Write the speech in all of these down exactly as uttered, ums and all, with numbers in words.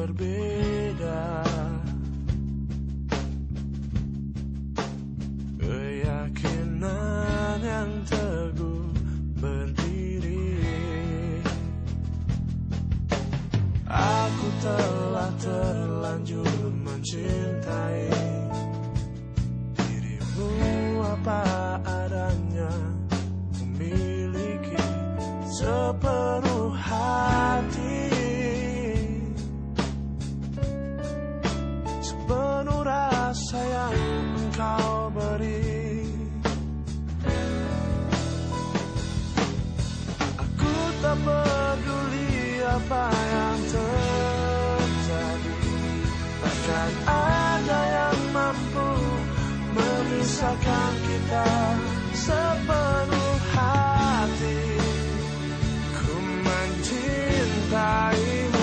berbeda. Keyakinan yang teguh berdiri. Aku telah terlanjur mencintai dirimu apa adanya, memiliki sepenuh hati, sepenuh rasa yang engkau beri. Aku tak peduli apa yang terjadi, takkan ada yang mampu memisahkan kita. Sepenuh hati ku mencintaimu.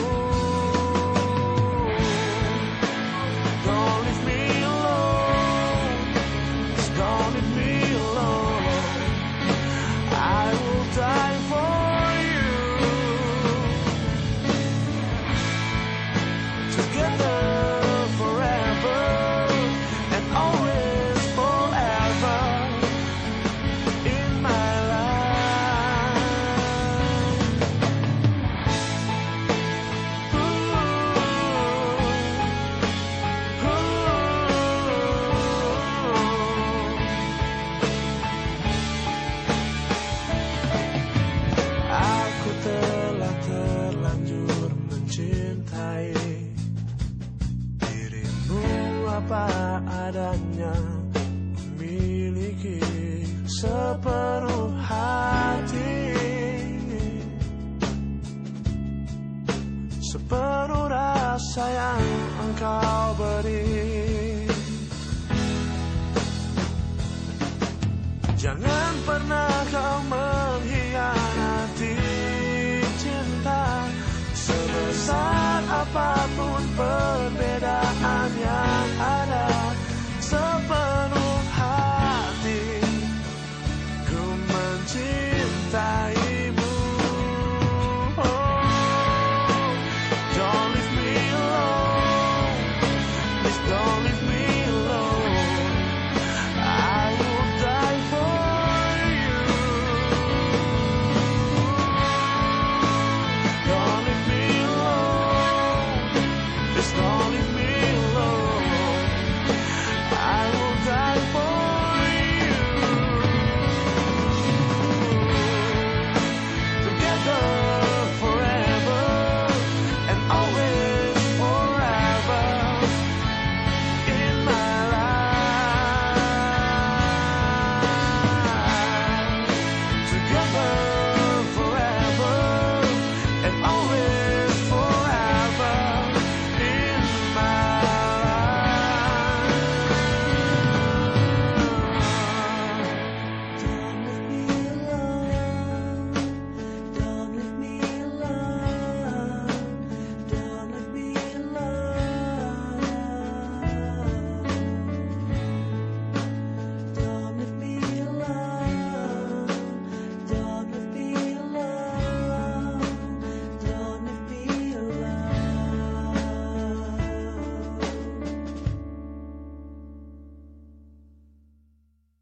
Don't leave me alone, just don't leave me alone. I will die for you. Together forever and always forever in my life. Ooh, ooh. Aku telah terlanjur mencintai dirimu apa adanya, memiliki sepenuh hati, sepenuh rasa yang engkau beri. Jangan pernah kau mengkhianati cinta, sebesar apapun